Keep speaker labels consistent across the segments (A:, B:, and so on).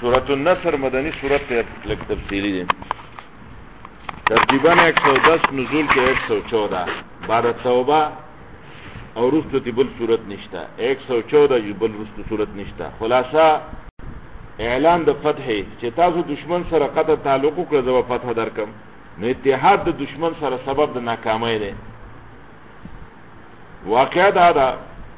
A: سورۃ النصر مدنی سورت لگ تفصیلی دی تقریباً 110 نزول کے 114 بعد توبہ اور رستو تی بل صورت نشتا 114 جو بل رستو صورت نشتا خلاصہ اعلان د فتح چې تاسو دشمن سره قطع تعلق کړو د فتح درکم نو اتحاد د دشمن سره سبب د ناکامۍ دی واقعا دا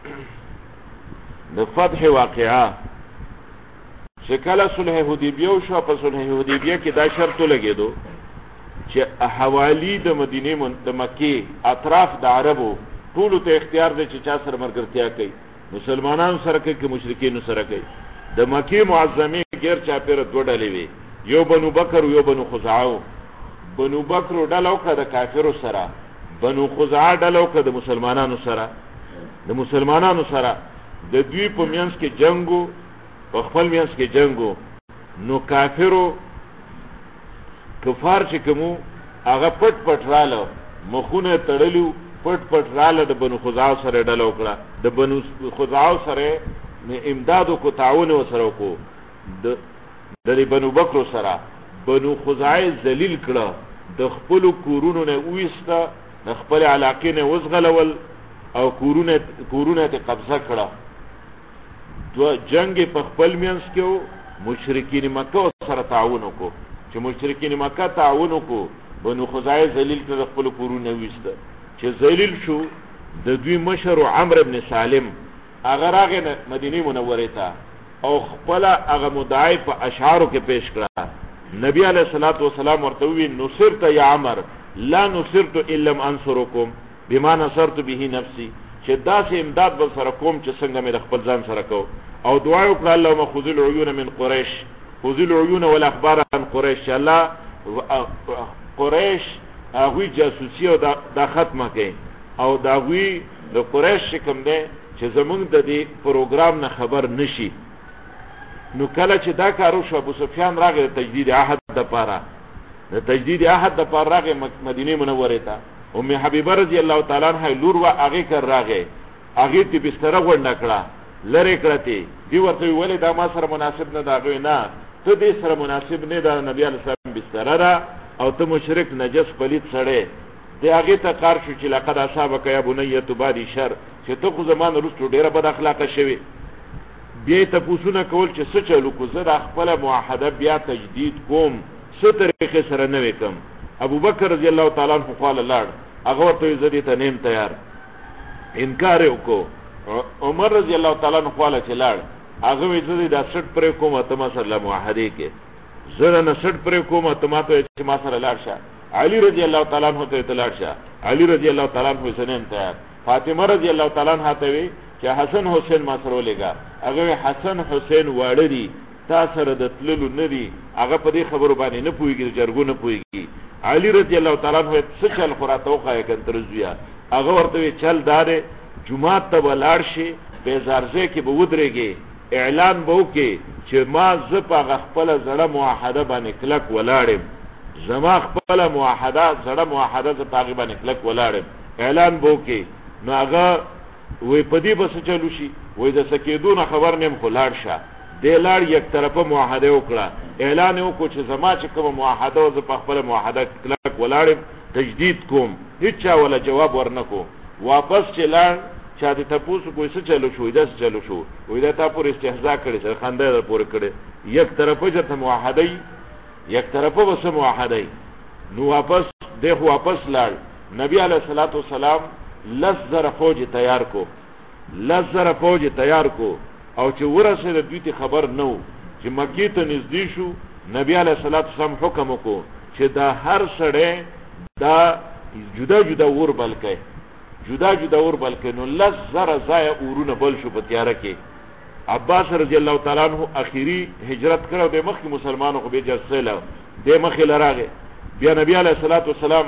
A: د فتح واقعا چې کله صلح حدیبیه شو په صلح حدیبیه کې دا شرط لګیدو چې حوالی د مدینه د مکه اطراف د عربو ټول ته اختیار دی چې چا سره مرګرتیا کوي مسلمانانو سره کوي که مشرکین سره کوي د مکه معظمه غیر چا پیر دوه ډلې وي یو بنو بکر او یو بنو خزاعه بنو بکر ډلو که د کافرو سره بنو خزاعه ډلو که د مسلمانانو سره د دوی په میانس کې جنگو په خپل میانس کې جنگو نو کافرو کفار چې کومو هغه پټ رااله مخونه تړلو پټ رااله د بنو خزاعه سره ډلو کړه د بنو خزاعه سره امدادو کو تعاون وسره کو د بنو بکر سره بنو خزاعه ذلیل کړه د خپل کورونو نه وېسته د خپل علاقې نه وزغلول او کورونه ته قبضه کړه دو جنگ په خپل میانس کې مشرکین مکه سره تعاون وکړو چې مشرکین مکه تعاون وکړو بنو خزاعه ذلیل کړه خپل کورونه وېسته چې ذلیل شو د دوی مشر عمرو ابن سالم اگر هغه مدینه منوره ته او خپل هغه مدعی په اشعارو کې پیش کړه نبی علیہ الصلوۃ والسلام ورته وی نصرت یا عمر لا نصرت الا لم انصركم بما نصرت به نفسي چې داسې امداد بل سره کوم چې څنګه مې خپل ځان سره کو او دعا وکړه اللهم خذ العيون من قريش خذ العيون والاخبار عن قريش الله قريش هغه جاسوسي او دا ختمه کړي او دا وی د قریش کوم دی چې زمونږ د دې پروګرام نه خبر نشي نو کله چې دا کارو شو ابو سفیان راغی تجدید عهد د پاره راغی مدینه منوره ته ام حبیبه رضی الله تعالی عنها لور وا هغه کر راغی هغه تی بستر غونډ کړه لری کړه دی ورته ویل دا ما سره مناسب نه دا غوی نه ته دې سره مناسب نه دا نبی علیہ السلام بستر را او ته مشرک نجس پلید سړی دی هغه ته کار شو چې لقد اصابک یا بنیه تبادی شر چې ته خو زمان وروسته ډیره بد اخلاقه شوی بیا ته پوښتنه کول چې څه چلو کو زه د خپل معاهده بیا تجدید کوم څه طریقې سره نه وکم ابو بکر رضی الله تعالی عنہ قال لاړ هغه ورته زدي ته نیم تیار انکار وکړو عمر رضی الله تعالی عنہ قال چې لاړ هغه وی زدي د 60 پر کوم ته ما سره معاهده کې زره نه 60 پر کوم ته ما ته چې ما سره لاړ شه علی رضی الله تعالی عنہ ته اطلاع شه علی رضی الله تعالی عنہ حسین تیار فاطمه رضی الله تعالی عنها ته وی چې حسن حسین ما سره ولګا هغه حسن حسین واړه دي تا سره د تللو نه دي هغه په دې خبرو باندې نه پويږي جرګو نه پويږي علی رضی الله تعالی عنہ څه چل خراته وخایه کنترزویا هغه ورته چل دار جمعه ته ولاړ شي به زارزه کې به ودرېږي اعلان به وکي چې ما زپه خپل زړه موحده باندې کلک ولاړم زما خپل موحده زړه موحده ته تقریبا کلک ولاړم اعلان به وکي نو هغه وې پدی بس چلو شي وې د سکیدون خبر نیم خلاړ شه د لار یک طرفه موحده وکړه اعلان وکړو چې زما چې کوم موحده او په خپل موحده کلک ولاړم تجدید کوم هیڅ ولا جواب ورنکو واپس چلان چا دې تاسو کوی څه چلو شو دا څه چلو شو وې دا تاسو پر استهزاء کړی سره خنده در پورې کړی یک طرفه چې موحده یک طرفه وس موحده نو واپس لاړ نبی علیہ الصلوۃ والسلام لزر فوج تیار کو او چې ورسه د دوی ته خبر نو چې مکی ته نږدې شو نبی علیہ الصلوۃ والسلام حکم وکړو چې دا هر سړی دا جدا ور بلکې نو لزر زای اورونه بل شو په تیار کې عباس رضی الله تعالی عنہ اخیری هجرت کړو د مخکې مسلمانانو خو به جسله د مخې لراغه بیا نبی علیہ الصلوۃ والسلام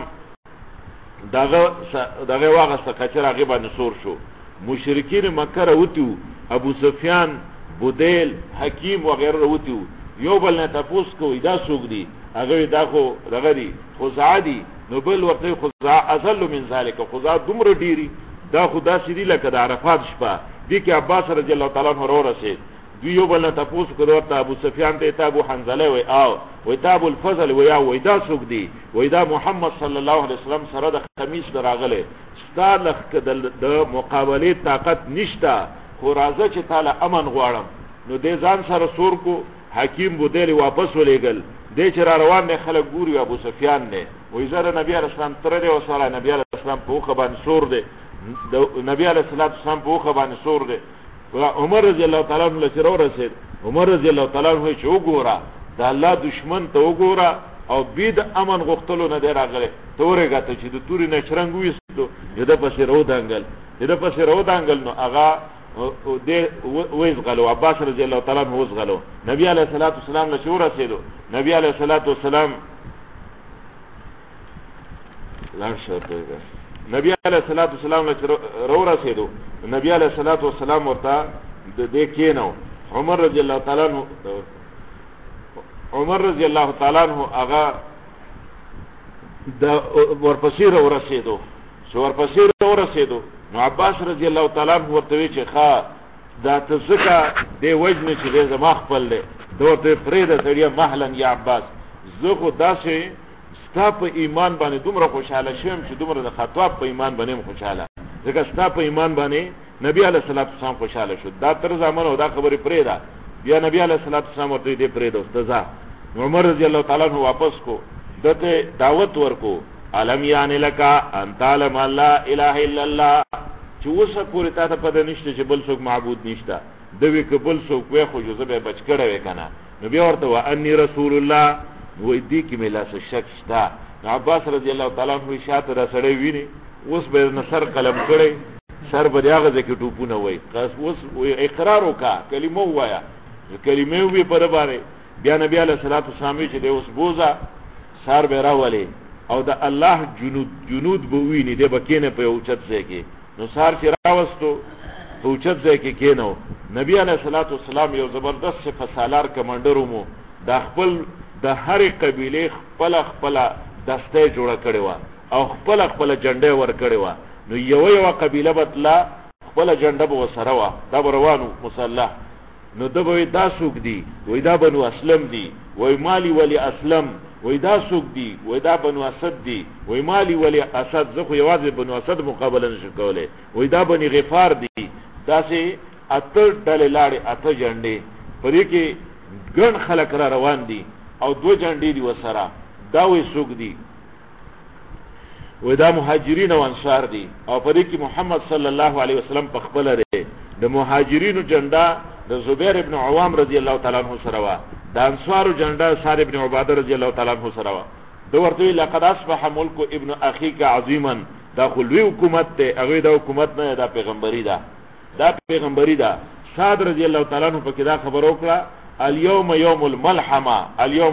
A: داغه واغسته کچر هغه باندې سور شو مشرکین مکه راوتیو ابو سفیان بودیل حکیم وغیرہ راوتیو یو بل نه تاسو کوی دا سوق دی هغه دا خو دغه دی خزاعه دی نو بل ورته خزاعه ازل من ذلک خزاعه دومره ډیری دا خدا سری لکه د عرفات شپه دی کې عباس رضی الله تعالی عنہ ورسید دوی یو بل نه تپوس کړو ورته ابو سفیان ته ته ابو حنظله وای او وای ته ابو الفضل وای دا څوک دی وای دا محمد صلی الله علیه وسلم سره د قمیص دراغله ستالخ د مقابله طاقت نشتا خو راځه چې تعالی امن غواړم نو دې ځان سره سور کو حکیم بودیل واپس ولېګل دې چې را روان نه خلک ګوري ابو سفیان نه وای زره نبی علیہ السلام تر دې وسره نبی علیہ السلام په خو باندې سور دی نبی علیہ السلام په خو باندې سور دی عمر رضی الله تعالی عنہ له سره رسید عمر رضی الله تعالی عنہ چې وګوره د الله دشمن ته وګوره او بيد امن غختلو نه دی راغله تورېګه ته چې د توري نشرنګ وېستو یده پسې رو دانګل نو هغه دې وېز غلو عباس رضی الله تعالی عنہ وېز غلو نبی علیہ الصلوۃ والسلام له شو رسیدو نبی علیہ الصلوۃ والسلام لا شرطه نبی علیہ الصلوۃ والسلام له رو رسیدو نبی علیہ الصلوۃ والسلام ورته د دې کېنو عمر رضی الله تعالی عنہ هغه د ورپسې ورسېدو نو عباس رضی الله تعالی عنہ ورته وی چې ښا دا تزکه دی وجنه چې دې زما خپل له دوته پرېده تړیا محلن یا عباس زه خو داسې ستا په ایمان باندې دومره خوشاله شوم چې دومره د خطاب په ایمان باندې خوشاله ځکه ستا په ایمان باندې نبی علیہ الصلوۃ والسلام خوشاله شو دا تر زمانه دا خبره پرېده بیا نبی علیہ الصلوۃ والسلام ورته دې پرېده استاد عمر رضی الله تعالی عنہ واپس کو دته دعوت ورکو علم یان لکا انت علم لا اله الا الله چې وسه پوری ته پد نشته چې بل څوک معبود نشته دوی که بل څوک وې خو جو زبې بچ کړه وکنه نو بیا ورته وانی رسول الله وې دې کې ملا څه شک شته عباس رضی الله تعالی عنہ شاته را سړی ویني اوس به نصر قلم کړي سر به هغه ځکه ټوپونه وای قاس اوس اقرار وکا کلمه وایا کلمه وی پر باندې بیا نبی علیہ الصلوۃ والسلام چې د اوس بوزا سر به راولي او د الله جنود بوویني د بکینه په اوچت ځای کې نو سار چې راوستو په اوچت ځای کې کېنو نبی علیہ الصلوۃ والسلام یو زبردست فسالار کمانډر وو د خپل د هر قبیله خپل دسته جوړه کړي و او خپل جنډه ور کړي و نو یو قبیله بدلا خپل جنډه به وسره و دا روانو مصالح نو دبوی دا سوق دی وای دا بنو اسلم دی وای مالی ولی اسلم وای دا سوق دی وای دا بنو اسد دی وای مالی ولی اسد زخه یوازې بنو اسد مقابله نشو کوله وای دا بنی غفار دی دا سي اتر ډلې لاړې اته جنډې پرې کې ګڼ خلک را روان دي او دو جنډې دی وسره دا وای سوق دی وای دا مهاجرین او انصار دي او پرې کې محمد صلی الله علیه وسلم په خپل لري د مهاجرینو جنډا د زبیر ابن عوام رضی الله تعالی عنہ سره وا د انصارو جنډا سعد ابن عباده رضی الله تعالی عنہ سره وا د ورته لقد اصبح ملک ابن اخیک عظیما دا خلوی حکومت ته هغه د حکومت نه دا پیغمبري ده سعد رضی الله تعالی عنہ په کې دا خبر وکړه اليوم يوم الملحمه اليوم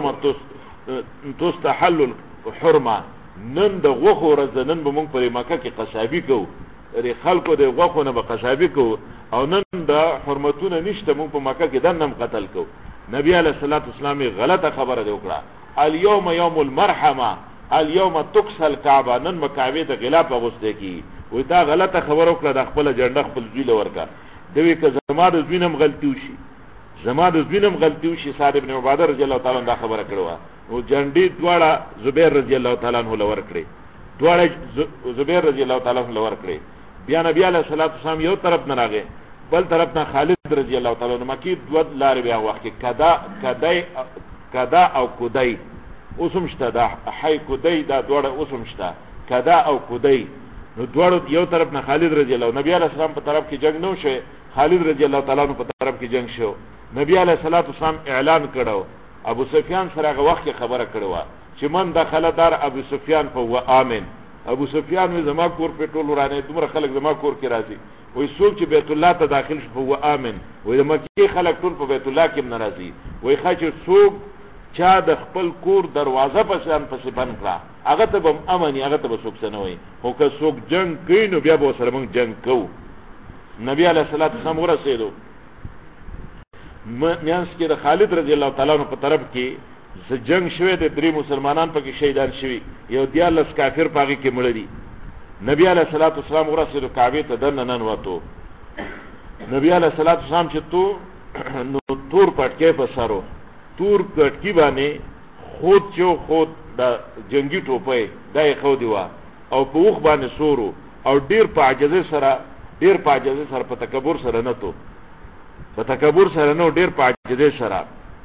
A: تستحل الحرمه نن د غوخو ورځ نن به موږ پر مکه کې قصابی کو ری خلکو د غوخو نه به قصابی کو او نن د حرمتونه نشته موږ په مکه کې دنم قتل کو نبی علیہ الصلوۃ والسلام غلطه خبره دی وکړه اليوم يوم المرحمه اليوم تكسل الكعبه نن مکعبه د غلاف غوسته کی وای دا غلطه خبره وکړه د خپل جنډه خپل ځیله ورکا دوی که زما د زوینم غلطی وشي سعد ابن عباده رضی الله تعالی عنہ دا خبره کړو او جنډي دواړه زبیر رضی الله تعالی عنہ لور کړی زبیر رضی الله تعالی عنہ لور کړی بیا نبی علیہ الصلوۃ والسلام یو طرف نه راغی بل طرف نه خالد رضی الله تعالی عنہ مکی دو لار بیا وخت کدا او کدی اوسم شته دا حی کدی دا دوړه اوسم شته کدا او کدی نو دوړو یو طرف نه خالد رضی الله نبی علیہ السلام په طرف کې جنگ نو شو خالد رضی الله تعالی عنہ په طرف کې جنگ شو نبی علیہ الصلوۃ والسلام اعلان کړو ابو سفیان سره هغه وخت خبره کړو چې من داخله دار ابو سفیان په و امن ابو سفیان وی زما کور په ټول ورانه دومره خلک زما کور کې راځي وای څوک چې بیت الله ته داخل شو و امن وای د مکه خلک ټول په بیت الله کې ناراضي وای خاص څوک چا د خپل کور دروازه په شان پسې بند کړه هغه ته به امني هغه ته به څوک نه وای خو که څوک جنگ کوي نو بیا به سره موږ جنگ کوو نبی علیہ الصلوۃ والسلام ورسېدو میانس کې د خالد رضی الله تعالی عنہ په طرف کې جنگ شوه د درې مسلمانان په کې شهیدان شوي یو دیالس کافر پاږي کې مړ دي نبی علیہ الصلوۃ والسلام ورسېدو کعبه ته دننن وته نبی علیہ الصلوۃ والسلام چې تو نو تور پټکی په سرو تور پټکی باندې خود چو خود د جنگي ټوپۍ دای خو دی وا او په وخ باندې سورو او ډیر په عجزه سره په تکبر سره نه تو په تکبر سره نو ډیر په عجزه سره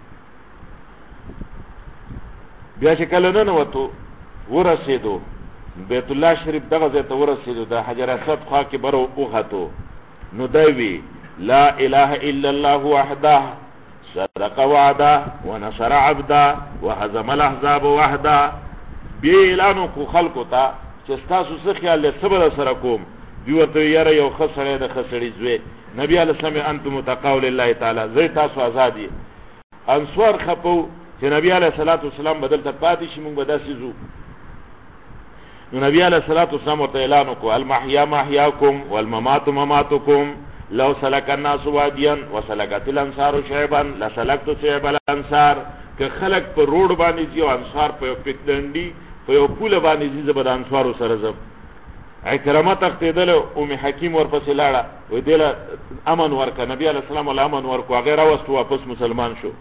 A: بیا چې کله نه وته ورسېدو بیت الله شریف دغه ځای ته ورسېدو د حجر اسود خوا کې برو وختو نو دوی لا اله الا الله وحده صدق وعده ونصر عبده وهزم الاحزاب وحده بی اعلانو کو خلقو ته چې تاسو څه خیال له صبر سره کوم دی ورته یاره یو خسړې د خسړې زوی نبی علیہ السلام انتم متقول الله تعالی زي تاسو آزادي انصار خپو چې نبی علیہ الصلوۃ والسلام بدل ته پاتې شي مونږ بداسې زو نو نبی علیہ الصلوۃ والسلام ورته اعلان وکړ المحیا محیاکم والممات مماتکم لو سلك الناس واديا وسلكت الانصار شعبا لسلكت شعب الانصار که خلق پر روډ باندې چې انصار په پکډنډي په یو پول باندې چې زبر انصار سره زب اکرامه تختیدل ام حکیم ورپسې لاړه وې دله امن ورکا نبی علیہ السلام ول امن ورکو هغه راوست واپس مسلمان شو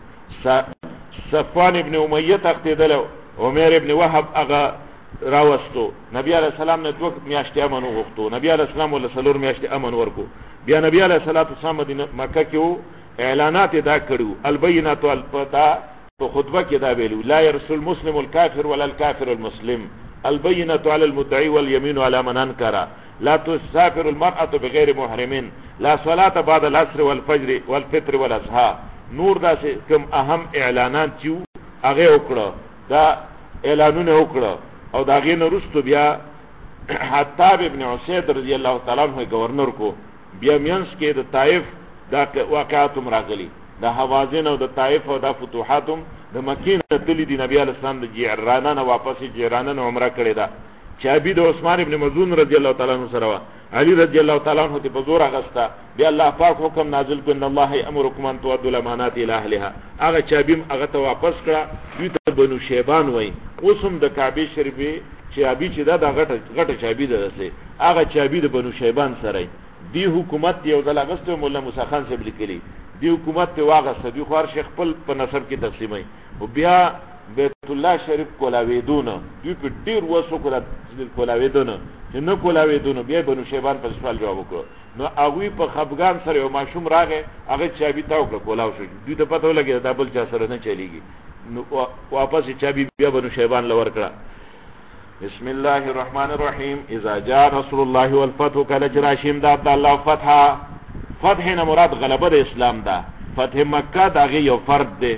A: صفوان ابن امیہ تختیدل عمر ابن وهب هغه راوستو نبی علیہ السلام نه دوه میاشتې امن وغوښتو نبی علیہ السلام ول سلور میاشتې امن ورکو بیا نبی علیہ الصلوۃ والسلام مکه کې اعلانات دا کړو البینات والفتا په خطبه کې دا ویلو لا يرسل المسلم الكافر ولا الكافر المسلم البینة على المدعي واليمين على من انكر لا تسافر المرأة بغير محرم لا صلاة بعد العصر والفجر والفطر والأضحى نور دا کوم اهم اعلانات چې هغه وکړه دا اعلانونه وکړه او دا غي نورستو بیا حتاب ابن عسید رضی الله تعالی عنہ گورنر کو بیا مینس کې د طائف دا واقعاتم راغلي د حوازن او د طائف او د فتوحاتم د مکې نه تللی دی نبی علیہ السلام د جعرانه نه واپس جعرانه نه عمره کړی دا چابي د عثمان ابن مظعون رضی الله تعالی عنہ سره علی رضی الله تعالی عنہ ته په زور اغستا بیا الله پاک حکم نازل کړ ان الله یامرکم ان تؤدوا الامانات الى اهلها هغه چابیم هغه ته واپس کړه دوی ته بنو شیبان وای اوسم د کعبه شریفه چابي چې دا غټه چابي ده هغه چابي د بنو شیبان سره دی حکومت یو ځل اغستو مولا موسی خان صاحب لیکلی دی حکومت ته واغسته دی خو هر شیخ خپل په نسب کې تقسیمای او بیا بیت الله شریف کولاویدونه دی په ډیر وسو کولاویدونه چې نه کولاویدونه بیا بنو شیبان په سوال جواب وکړو نو هغه په خفغان سره یو ماشوم راغی هغه چابي تاو کړ کولاو شو دوی ته پته ولګی دا بل چا سره نه چلیږي نو واپس چابي بیا بنو شیبان لور کړه بسم الله الرحمن الرحیم اذا جاء رسول الله والفتح کله جراشیم د عبد الله فتح نه مراد غلبه د اسلام ده فتح مکه دغه یو فرد ده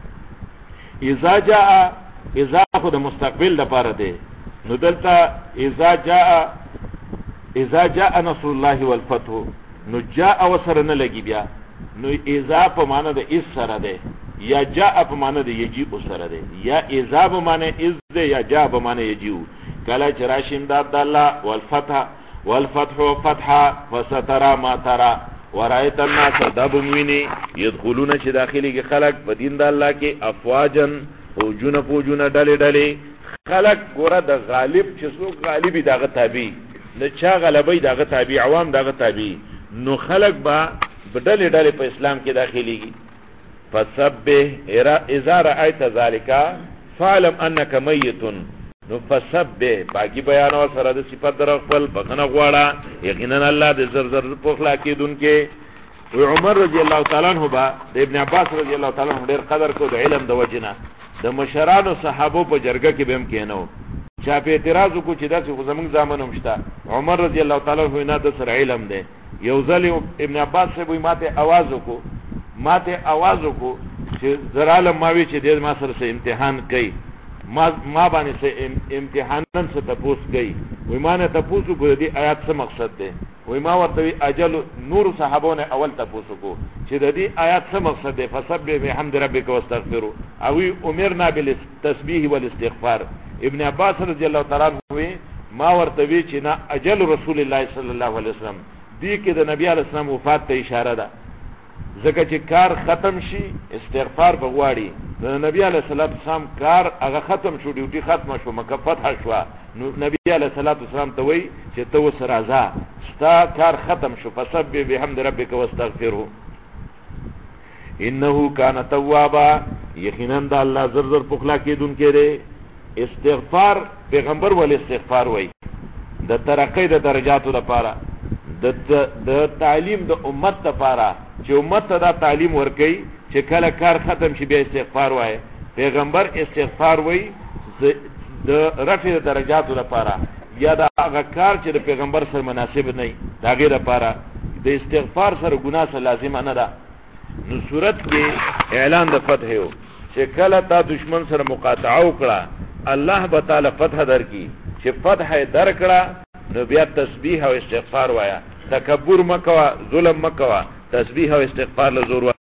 A: اذا خو د مستقبل لپاره ده نو دلته اذا جاء نصر الله والفتح نو جاء وسره نه لګي بیا نو اذا په معنا د اس سره ده یا جاء په معنا د یجی سره ده یا اذا په معنا از ده یا جاء په معنا یجی کله چراشیم د عبد الله والفتح فتحا فسترى ما ترى ورایت الناس دبموینی يدخلون چې داخلي کې خلق په دین د الله کې افواجن فوجونه ډلې خلق ګوره د غالب چې څوک غالبي دغه تابع نه چا غلبي دغه تابع عوام دغه تابع نو خلق با ډلې په اسلام کې داخليږي فسبح اذا رايت ذلك فعلم انك ميت نو فسبح باقی بیان او سره د صفات در خپل بخنه غواړه یقینا الله د زر په خلا کې دن کې و عمر رضی الله تعالی عنہ با د ابن عباس رضی الله تعالی عنہ ډیر قدر کو د علم د وجنه د مشرانو صحابو په جرګه کې بهم کېنو چا په اعتراض کو چې داسې خو زمونږ زمانه مشته عمر رضی الله تعالی عنہ نه د سر علم ده یو ځل ابن عباس سے وی ماته आवाज وکړو چې زرالم ماوي چې د ما سره امتحان کوي ما باندې سه امتحانن څه تاسو کوي وای ما نه تاسو کو دې آیات څه مقصد ده وای ما ورته اجل نور صحابونه اول تاسو کو چې د دې آیات څه مقصد ده فسبح بحمد ربک واستغفروا او امرنا بالتسبيح والاستغفار ابن عباس رضی الله تعالی عنہ ما ورته وی چې نه اجل رسول الله صلی الله علیه وسلم دې کې د نبی علیہ السلام وفات ته اشاره ده ځکه چې کار ختم شي استغفار بغواړي د نبی علیہ الصلوۃ والسلام کار هغه ختم شو ډیوټي ختم شو مکه فتح شو نو نبی علیہ الصلوۃ والسلام ته وی چې تو سره ځه ستا کار ختم شو فسبح بحمد ربک واستغفره انه کان توابا یقینا د الله زر زر پخلا کیدونکې دی. استغفار پیغمبر ول استغفار وای د ترقی د درجاتو لپاره، د تعلیم د امت لپاره چې امت ته دا تعلیم ورکړي چې کله کار ختم شي بیا استغفار وای. پیغمبر استغفار وای د رفع د درجاتو لپاره یا د هغه کار چې د پیغمبر سره مناسب نه وي دا غیر لپاره د استغفار سره ګناه سره لازم نه ده. نو صورت کې اعلان د فتح یو چې کله تا دشمن سره مقاطعه وکړه الله به تعالی فتح درکړي. چې فتح درکړه نو بیا تسبیح او استغفار وایا، تکبر مکوا، ظلم مکوا، تسبیح او استغفار له زور